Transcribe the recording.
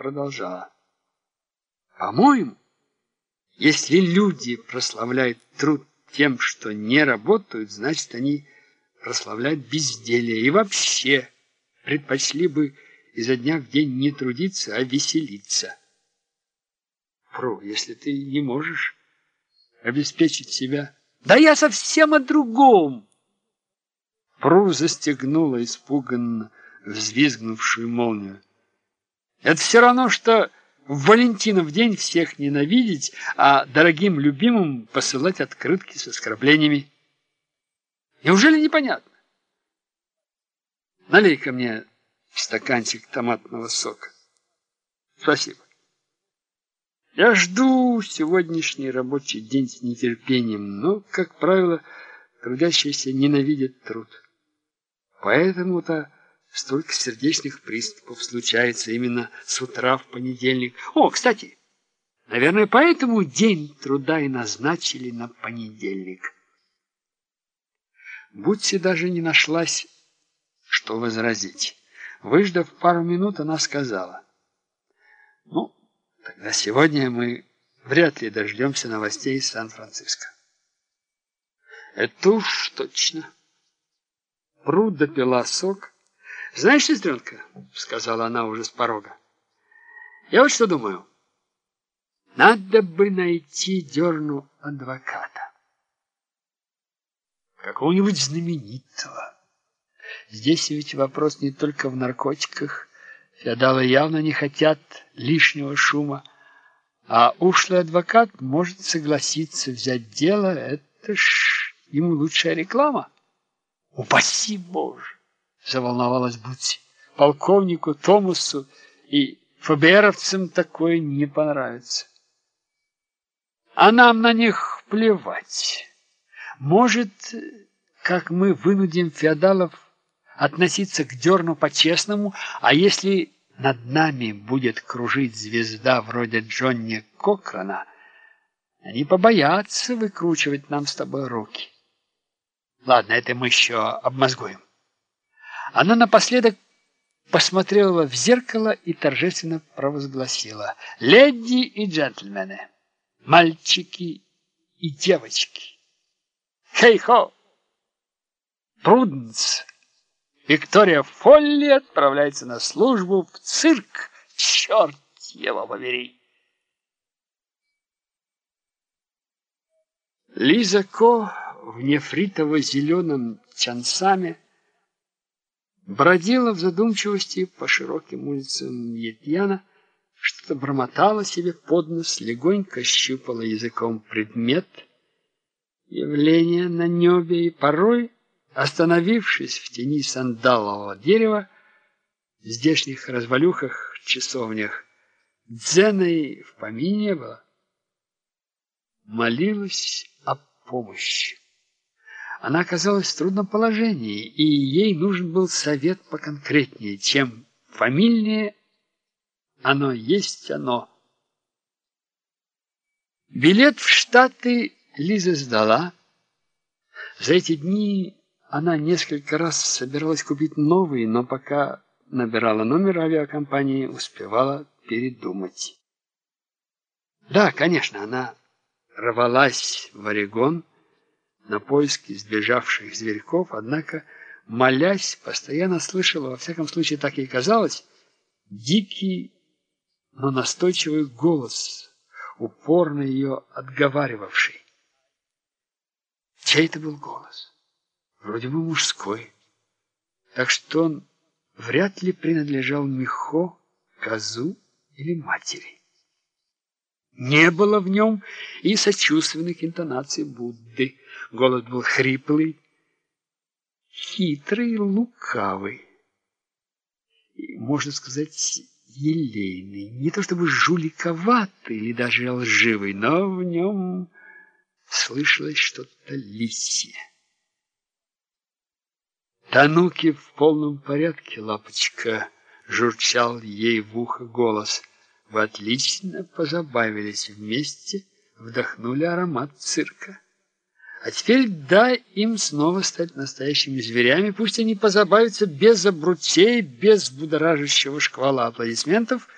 продолжала. По-моему, если люди прославляют труд тем, что не работают, значит, они прославляют безделие и вообще предпочли бы изо дня в день не трудиться, а веселиться. Пру, если ты не можешь обеспечить себя... Да я совсем о другом! Пру застегнула испуганно взвизгнувшую молнию. Это все равно, что в Валентинов день всех ненавидеть, а дорогим любимым посылать открытки с оскорблениями. Неужели непонятно? Налей-ка мне стаканчик томатного сока. Спасибо. Я жду сегодняшний рабочий день с нетерпением, но, как правило, трудящиеся ненавидят труд. Поэтому-то столько сердечных приступов случается именно с утра в понедельник. О, кстати, наверное, поэтому день труда и назначили на понедельник. Будьте даже не нашлась, что возразить. Выждав пару минут, она сказала: ну, тогда сегодня мы вряд ли дождемся новостей из Сан-Франциско. Это уж точно. Пру допила сок. Знаешь, сестренка, сказала она уже с порога, я вот что думаю. Надо бы найти Дерну адвоката. Какого-нибудь знаменитого. Здесь ведь вопрос не только в наркотиках. Феодалы явно не хотят лишнего шума. А ушлый адвокат может согласиться взять дело. Это ж ему лучшая реклама. Упаси Боже! Заволновалась Бутси. Полковнику Томасу и ФБРовцам такое не понравится. А нам на них плевать. Может, как мы вынудим феодалов относиться к Дерну по-честному, а если над нами будет кружить звезда вроде Джонни Кокрона, они побоятся выкручивать нам с тобой руки. Ладно, это мы еще обмозгуем. Она напоследок посмотрела в зеркало и торжественно провозгласила: леди и джентльмены, мальчики и девочки, хей-хо! Пруденс Виктория Фолли отправляется на службу в цирк. Черт его побери! Лиза Ко в нефритово-зеленом чансаме бродила в задумчивости по широким улицам Етьяна, что-то бормотала себе под нос, легонько щупала языком предмет, явление на небе и порой, остановившись в тени сандалового дерева, в здешних развалюхах, часовнях, дзена в помине не было, молилась о помощи. Она оказалась в трудном положении, и ей нужен был совет поконкретнее. Чем фамильнее оно есть оно. Билет в Штаты Лиза сдала. За эти дни она несколько раз собиралась купить новый, но пока набирала номер авиакомпании, успевала передумать. Да, конечно, она рвалась в Орегон на поиски сбежавших зверьков, однако, молясь, постоянно слышала, во всяком случае так ей казалось, дикий, но настойчивый голос, упорно ее отговаривавший. Чей это был голос? Вроде бы мужской, так что он вряд ли принадлежал Михо, Козу или матери. Не было в нем и сочувственных интонаций Будды. Голос был хриплый, хитрый, лукавый. И, можно сказать, елейный. Не то чтобы жуликоватый или даже лживый, но в нем слышалось что-то лисье. «Тануки в полном порядке, лапочка», — журчал ей в ухо голос. «Вы отлично позабавились вместе, вдохнули аромат цирка. А теперь дай им снова стать настоящими зверями, пусть они позабавятся без обручей, без будоражащего шквала аплодисментов».